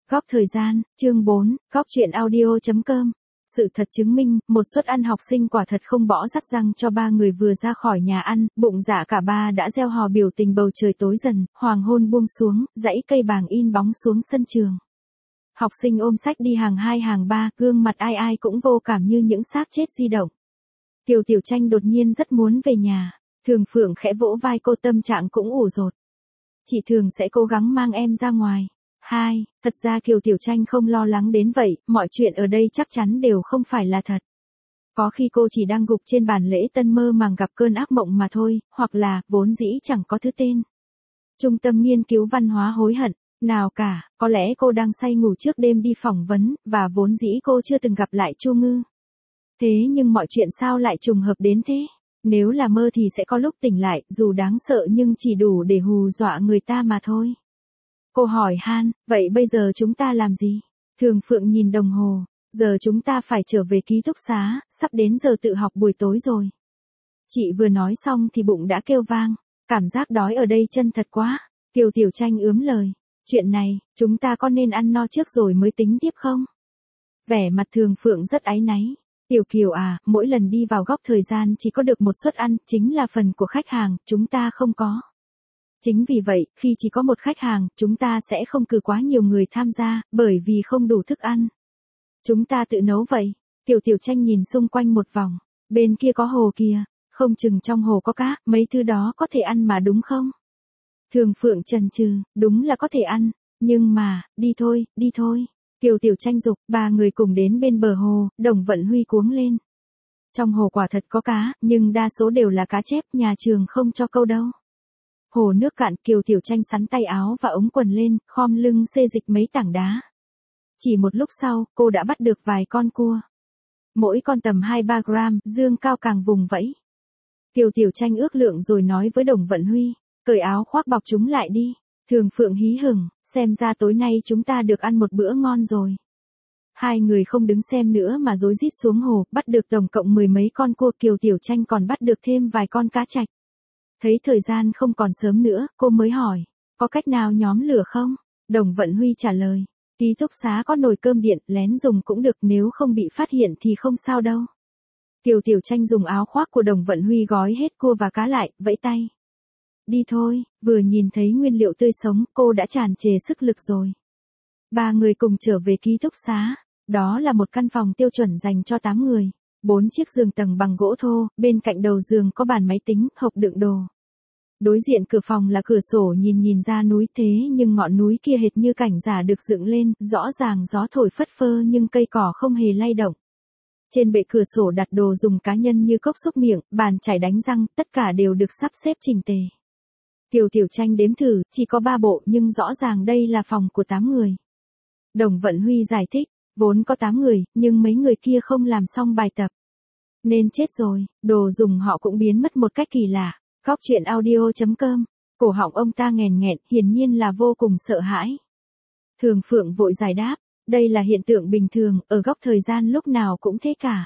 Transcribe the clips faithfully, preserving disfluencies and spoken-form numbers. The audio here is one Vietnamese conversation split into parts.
Góc thời gian, chương bốn, góc truyện audio.com. Sự thật chứng minh, một suất ăn học sinh quả thật không bỏ sắt răng cho ba người vừa ra khỏi nhà ăn, bụng dạ cả ba đã reo hò biểu tình bầu trời tối dần, hoàng hôn buông xuống, dãy cây bàng in bóng xuống sân trường. Học sinh ôm sách đi hàng hai hàng ba, gương mặt ai ai cũng vô cảm như những xác chết di động. Kiều Tiểu Tranh đột nhiên rất muốn về nhà, Thường Phượng khẽ vỗ vai cô, tâm trạng cũng ủ rột. Chị Thường sẽ cố gắng mang em ra ngoài. Hai, thật ra Kiều Tiểu Tranh không lo lắng đến vậy, mọi chuyện ở đây chắc chắn đều không phải là thật. Có khi cô chỉ đang gục trên bàn lễ tân mơ màng gặp cơn ác mộng mà thôi, hoặc là, vốn dĩ chẳng có thứ tên. Trung tâm nghiên cứu văn hóa hối hận, nào cả, có lẽ cô đang say ngủ trước đêm đi phỏng vấn, và vốn dĩ cô chưa từng gặp lại Chu Ngư. Thế nhưng mọi chuyện sao lại trùng hợp đến thế? Nếu là mơ thì sẽ có lúc tỉnh lại, dù đáng sợ nhưng chỉ đủ để hù dọa người ta mà thôi. Cô hỏi han, vậy bây giờ chúng ta làm gì? Thường Phượng nhìn đồng hồ, giờ chúng ta phải trở về ký túc xá, sắp đến giờ tự học buổi tối rồi. Chị vừa nói xong thì bụng đã kêu vang, cảm giác đói ở đây chân thật quá. Kiều Tiểu Tranh ướm lời, chuyện này, chúng ta có nên ăn no trước rồi mới tính tiếp không? Vẻ mặt Thường Phượng rất áy náy. Tiểu Kiều à, mỗi lần đi vào góc thời gian chỉ có được một suất ăn, chính là phần của khách hàng, chúng ta không có. Chính vì vậy, khi chỉ có một khách hàng, chúng ta sẽ không cử quá nhiều người tham gia, bởi vì không đủ thức ăn. Chúng ta tự nấu vậy. Tiểu Tiểu Tranh nhìn xung quanh một vòng, bên kia có hồ kìa, không chừng trong hồ có cá, mấy thứ đó có thể ăn mà đúng không? Thường Phượng chần chừ, đúng là có thể ăn, nhưng mà, đi thôi, đi thôi. Kiều Tiểu Tranh dục, ba người cùng đến bên bờ hồ, Đồng Vận Huy cuống lên. Trong hồ quả thật có cá, nhưng đa số đều là cá chép, nhà trường không cho câu đâu. Hồ nước cạn, Kiều Tiểu Tranh sắn tay áo và ống quần lên, khom lưng xê dịch mấy tảng đá. Chỉ một lúc sau, cô đã bắt được vài con cua. Mỗi con tầm hai ba gram, dương cao càng vùng vẫy. Kiều Tiểu Tranh ước lượng rồi nói với Đồng Vận Huy, cởi áo khoác bọc chúng lại đi. Thường Phượng hí hửng, xem ra tối nay chúng ta được ăn một bữa ngon rồi. Hai người không đứng xem nữa mà rối rít xuống hồ, bắt được tổng cộng mười mấy con cua. Kiều Tiểu Tranh còn bắt được thêm vài con cá trạch. Thấy thời gian không còn sớm nữa, cô mới hỏi, có cách nào nhóm lửa không? Đồng Vận Huy trả lời, ký túc xá có nồi cơm điện, lén dùng cũng được, nếu không bị phát hiện thì không sao đâu. Kiều Tiểu Tranh dùng áo khoác của Đồng Vận Huy gói hết cua và cá lại, vẫy tay. Đi thôi, vừa nhìn thấy nguyên liệu tươi sống, cô đã tràn trề sức lực rồi. Ba người cùng trở về ký túc xá, đó là một căn phòng tiêu chuẩn dành cho tám người. Bốn chiếc giường tầng bằng gỗ thô, bên cạnh đầu giường có bàn máy tính, hộp đựng đồ. Đối diện cửa phòng là cửa sổ nhìn nhìn ra núi, thế nhưng ngọn núi kia hệt như cảnh giả được dựng lên, rõ ràng gió thổi phất phơ nhưng cây cỏ không hề lay động. Trên bệ cửa sổ đặt đồ dùng cá nhân như cốc xúc miệng, bàn chải đánh răng, tất cả đều được sắp xếp chỉnh tề. Kiều Tiểu Tranh đếm thử, chỉ có ba bộ nhưng rõ ràng đây là phòng của tám người. Đồng Vận Huy giải thích, vốn có tám người, nhưng mấy người kia không làm xong bài tập. Nên chết rồi, đồ dùng họ cũng biến mất một cách kỳ lạ. Góc truyện audio.com, cổ họng ông ta nghèn nghẹn, hiển nhiên là vô cùng sợ hãi. Thường Phượng vội giải đáp, đây là hiện tượng bình thường, ở góc thời gian lúc nào cũng thế cả.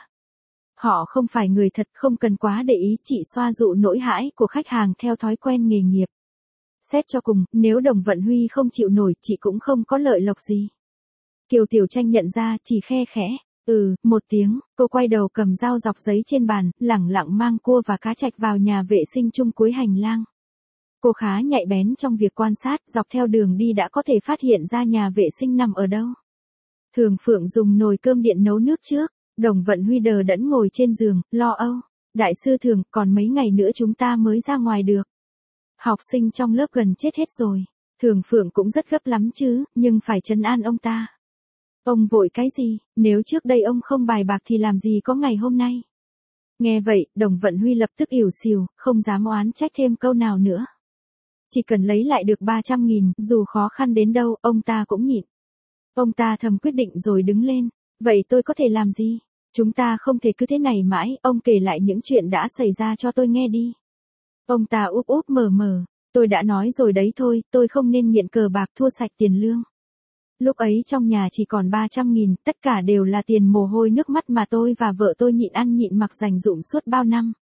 Họ không phải người thật, không cần quá để ý, chị xoa dụ nỗi hãi của khách hàng theo thói quen nghề nghiệp. Xét cho cùng, nếu Đồng Vận Huy không chịu nổi, chị cũng không có lợi lộc gì. Kiều Tiểu Tranh nhận ra, chỉ khe khẽ, ừ, một tiếng, cô quay đầu cầm dao dọc giấy trên bàn, lẳng lặng mang cua và cá trạch vào nhà vệ sinh chung cuối hành lang. Cô khá nhạy bén trong việc quan sát, dọc theo đường đi đã có thể phát hiện ra nhà vệ sinh nằm ở đâu. Thường Phượng dùng nồi cơm điện nấu nước trước, Đồng Vận Huy đờ đẫn ngồi trên giường, lo âu. Đại sư Thường, còn mấy ngày nữa chúng ta mới ra ngoài được. Học sinh trong lớp gần chết hết rồi. Thường Phượng cũng rất gấp lắm chứ, nhưng phải trấn an ông ta. Ông vội cái gì, nếu trước đây ông không bài bạc thì làm gì có ngày hôm nay. Nghe vậy, Đồng Vận Huy lập tức ỉu xìu, không dám oán trách thêm câu nào nữa. Chỉ cần lấy lại được ba trăm nghìn, dù khó khăn đến đâu, ông ta cũng nhịn. Ông ta thầm quyết định rồi đứng lên, vậy tôi có thể làm gì? Chúng ta không thể cứ thế này mãi, ông kể lại những chuyện đã xảy ra cho tôi nghe đi. Ông ta úp úp mở mở, tôi đã nói rồi đấy thôi, tôi không nên nghiện cờ bạc thua sạch tiền lương. Lúc ấy trong nhà chỉ còn ba trăm nghìn, tất cả đều là tiền mồ hôi nước mắt mà tôi và vợ tôi nhịn ăn nhịn mặc dành dụm suốt bao năm.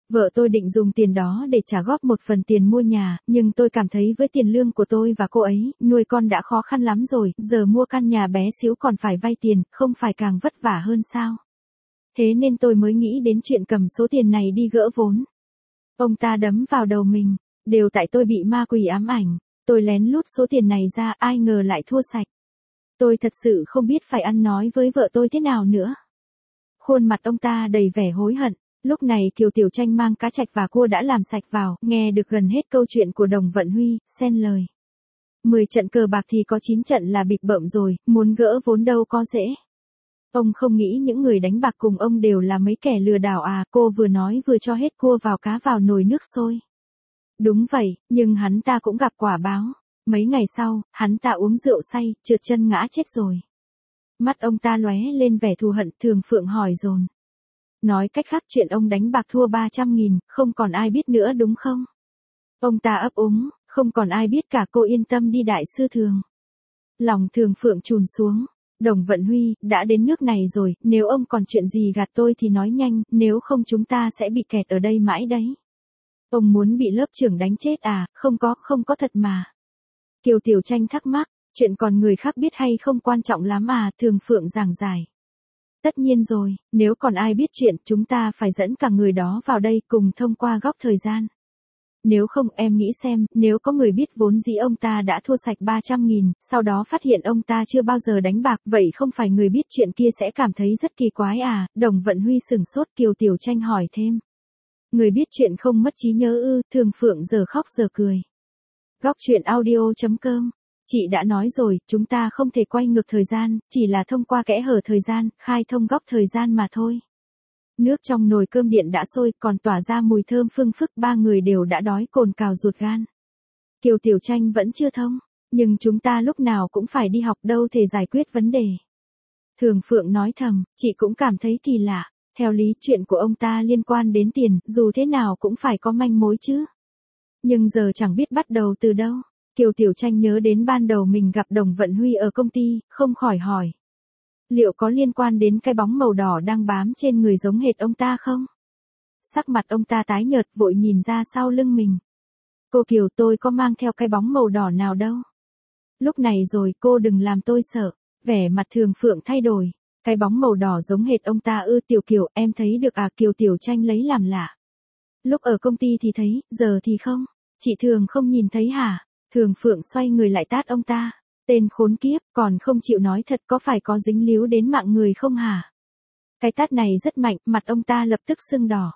Vợ tôi định dùng tiền đó để trả góp một phần tiền mua nhà, nhưng tôi cảm thấy với tiền lương của tôi và cô ấy, nuôi con đã khó khăn lắm rồi, giờ mua căn nhà bé xíu còn phải vay tiền, không phải càng vất vả hơn sao? Thế nên tôi mới nghĩ đến chuyện cầm số tiền này đi gỡ vốn. Ông ta đấm vào đầu mình, đều tại tôi bị ma quỷ ám ảnh, tôi lén lút số tiền này ra, ai ngờ lại thua sạch. Tôi thật sự không biết phải ăn nói với vợ tôi thế nào nữa. Khuôn mặt ông ta đầy vẻ hối hận. Lúc này Kiều Tiểu Tranh mang cá trạch và cua đã làm sạch vào, nghe được gần hết câu chuyện của Đồng Vận Huy, xen lời. Mười trận cờ bạc thì có chín trận là bịp bợm rồi, muốn gỡ vốn đâu có dễ. Ông không nghĩ những người đánh bạc cùng ông đều là mấy kẻ lừa đảo à, cô vừa nói vừa cho hết cua vào cá vào nồi nước sôi. Đúng vậy, nhưng hắn ta cũng gặp quả báo. Mấy ngày sau, hắn ta uống rượu say, trượt chân ngã chết rồi. Mắt ông ta lóe lên vẻ thù hận, Thường Phượng hỏi dồn. Nói cách khác chuyện ông đánh bạc thua ba trăm nghìn, không còn ai biết nữa đúng không? Ông ta ấp úng, không còn ai biết cả, cô yên tâm đi đại sư Thường. Lòng Thường Phượng trùn xuống. Đồng Vận Huy, đã đến nước này rồi, nếu ông còn chuyện gì gạt tôi thì nói nhanh, nếu không chúng ta sẽ bị kẹt ở đây mãi đấy. Ông muốn bị lớp trưởng đánh chết à, không có, không có thật mà. Kiều Tiểu Tranh thắc mắc, chuyện còn người khác biết hay không quan trọng lắm à, Thường Phượng giảng giải. Tất nhiên rồi, nếu còn ai biết chuyện, chúng ta phải dẫn cả người đó vào đây cùng thông qua góc thời gian. Nếu không em nghĩ xem, nếu có người biết vốn dĩ ông ta đã thua sạch ba trăm nghìn, sau đó phát hiện ông ta chưa bao giờ đánh bạc, vậy không phải người biết chuyện kia sẽ cảm thấy rất kỳ quái à, Đồng Vận Huy sửng sốt. Kiều Tiểu Tranh hỏi thêm. Người biết chuyện không mất trí nhớ ư, Thường Phượng giờ khóc giờ cười. Góc truyện audio chấm com. Chị đã nói rồi, chúng ta không thể quay ngược thời gian, chỉ là thông qua kẽ hở thời gian, khai thông góc thời gian mà thôi. Nước trong nồi cơm điện đã sôi, còn tỏa ra mùi thơm phương phức, ba người đều đã đói cồn cào ruột gan. Kiều Tiểu Tranh vẫn chưa thông, nhưng chúng ta lúc nào cũng phải đi học đâu thể giải quyết vấn đề. Thường Phượng nói thầm, chị cũng cảm thấy kỳ lạ, theo lý chuyện của ông ta liên quan đến tiền, dù thế nào cũng phải có manh mối chứ. Nhưng giờ chẳng biết bắt đầu từ đâu. Kiều Tiểu Tranh nhớ đến ban đầu mình gặp Đồng Vận Huy ở công ty, không khỏi hỏi. Liệu có liên quan đến cái bóng màu đỏ đang bám trên người giống hệt ông ta không? Sắc mặt ông ta tái nhợt, vội nhìn ra sau lưng mình. Cô Kiều, tôi có mang theo cái bóng màu đỏ nào đâu. Lúc này rồi, cô đừng làm tôi sợ. Vẻ mặt Thường Phượng thay đổi. Cái bóng màu đỏ giống hệt ông ta ư? Tiểu Kiều, em thấy được à? Kiều Tiểu Tranh lấy làm lạ. Lúc ở công ty thì thấy, giờ thì không. Chị Thường không nhìn thấy hả? Thường Phượng xoay người lại tát ông ta. Tên khốn kiếp, còn không chịu nói thật, có phải có dính líu đến mạng người không hả? Cái tát này rất mạnh, mặt ông ta lập tức sưng đỏ.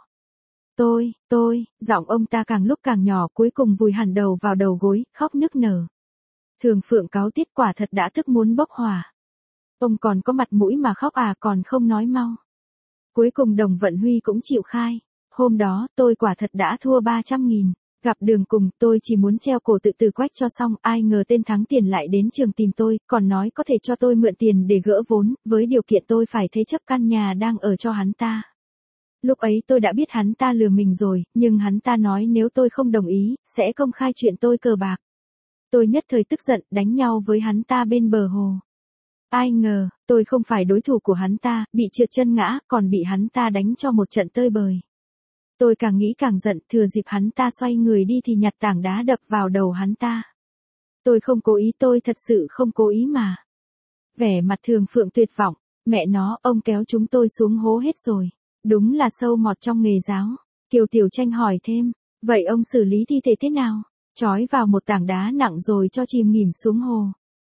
Tôi, tôi, giọng ông ta càng lúc càng nhỏ, cuối cùng vùi hẳn đầu vào đầu gối, khóc nức nở. Thường Phượng cáu tiết, quả thật đã tức muốn bốc hỏa. Ông còn có mặt mũi mà khóc à, còn không nói mau. Cuối cùng Đồng Vận Huy cũng chịu khai. Hôm đó, tôi quả thật đã thua ba trăm nghìn. Gặp đường cùng, tôi chỉ muốn treo cổ tự tử quách cho xong, ai ngờ tên thắng tiền lại đến trường tìm tôi, còn nói có thể cho tôi mượn tiền để gỡ vốn, với điều kiện tôi phải thế chấp căn nhà đang ở cho hắn ta. Lúc ấy tôi đã biết hắn ta lừa mình rồi, nhưng hắn ta nói nếu tôi không đồng ý, sẽ công khai chuyện tôi cờ bạc. Tôi nhất thời tức giận, đánh nhau với hắn ta bên bờ hồ. Ai ngờ, tôi không phải đối thủ của hắn ta, bị trượt chân ngã, còn bị hắn ta đánh cho một trận tơi bời. Tôi càng nghĩ càng giận, thừa dịp hắn ta xoay người đi thì nhặt tảng đá đập vào đầu hắn ta. Tôi không cố ý, tôi thật sự không cố ý mà. Vẻ mặt Thường Phượng tuyệt vọng, mẹ nó, ông kéo chúng tôi xuống hố hết rồi. Đúng là sâu mọt trong nghề giáo. Kiều Tiểu Tranh hỏi thêm, vậy ông xử lý thi thể thế nào? Trói vào một tảng đá nặng rồi cho chìm nghỉm xuống hồ.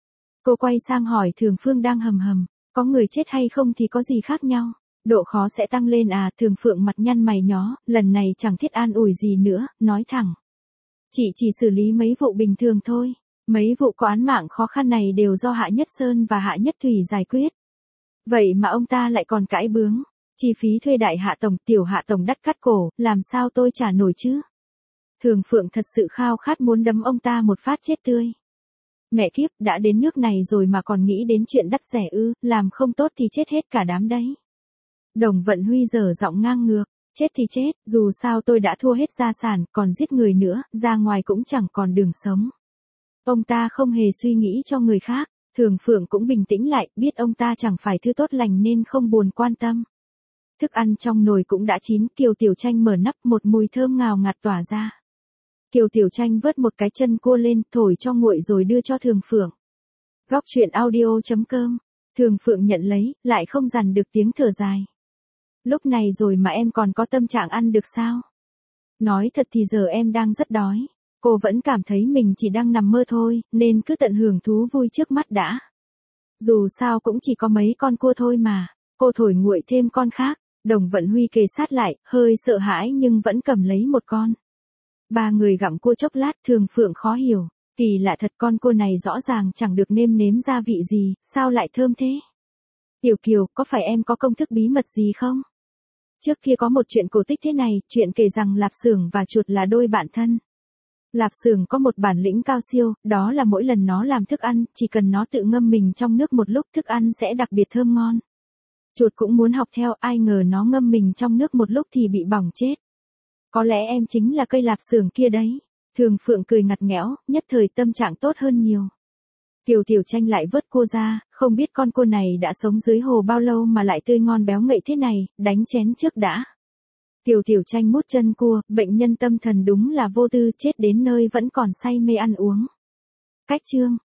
Cô quay sang hỏi Thường Phương đang hầm hầm, có người chết hay không thì có gì khác nhau? Độ khó sẽ tăng lên à? Thường Phượng mặt nhăn mày nhó, lần này chẳng thiết an ủi gì nữa, nói thẳng. Chị chỉ xử lý mấy vụ bình thường thôi. Mấy vụ có án mạng khó khăn này đều do Hạ Nhất Sơn và Hạ Nhất Thủy giải quyết. Vậy mà ông ta lại còn cãi bướng. Chi phí thuê đại hạ tổng, tiểu hạ tổng đắt cắt cổ, làm sao tôi trả nổi chứ? Thường Phượng thật sự khao khát muốn đấm ông ta một phát chết tươi. Mẹ kiếp, đã đến nước này rồi mà còn nghĩ đến chuyện đắt rẻ ư, làm không tốt thì chết hết cả đám đấy. Đồng Vận Huy dở giọng ngang ngược, chết thì chết, dù sao tôi đã thua hết gia sản, còn giết người nữa, ra ngoài cũng chẳng còn đường sống. Ông ta không hề suy nghĩ cho người khác, Thường Phượng cũng bình tĩnh lại, biết ông ta chẳng phải thứ tốt lành nên không buồn quan tâm. Thức ăn trong nồi cũng đã chín, Kiều Tiểu Tranh mở nắp, một mùi thơm ngào ngạt tỏa ra. Kiều Tiểu Tranh vớt một cái chân cua lên, thổi cho nguội rồi đưa cho Thường Phượng. Góc truyện audio chấm com. Thường Phượng nhận lấy, lại không dằn được tiếng thở dài. Lúc này rồi mà em còn có tâm trạng ăn được sao? Nói thật thì giờ em đang rất đói. Cô vẫn cảm thấy mình chỉ đang nằm mơ thôi, nên cứ tận hưởng thú vui trước mắt đã. Dù sao cũng chỉ có mấy con cua thôi mà. Cô thổi nguội thêm con khác. Đồng Vận Huy kề sát lại, hơi sợ hãi nhưng vẫn cầm lấy một con. Ba người gặm cua chốc lát, Thường Phượng khó hiểu. Kỳ lạ thật, con cua này rõ ràng chẳng được nêm nếm gia vị gì, sao lại thơm thế? Tiểu Kiều, có phải em có công thức bí mật gì không? Trước kia có một chuyện cổ tích thế này, chuyện kể rằng Lạp Xưởng và chuột là đôi bạn thân. Lạp Xưởng có một bản lĩnh cao siêu, đó là mỗi lần nó làm thức ăn, chỉ cần nó tự ngâm mình trong nước một lúc thức ăn sẽ đặc biệt thơm ngon. Chuột cũng muốn học theo, ai ngờ nó ngâm mình trong nước một lúc thì bị bỏng chết. Có lẽ em chính là cây Lạp Xưởng kia đấy. Thường Phượng cười ngặt nghẽo, nhất thời tâm trạng tốt hơn nhiều. Kiều Tiểu Tranh lại vớt cua ra, không biết con cua này đã sống dưới hồ bao lâu mà lại tươi ngon béo ngậy thế này, đánh chén trước đã. Kiều Tiểu Tranh mút chân cua, bệnh nhân tâm thần đúng là vô tư, chết đến nơi vẫn còn say mê ăn uống. Cách chương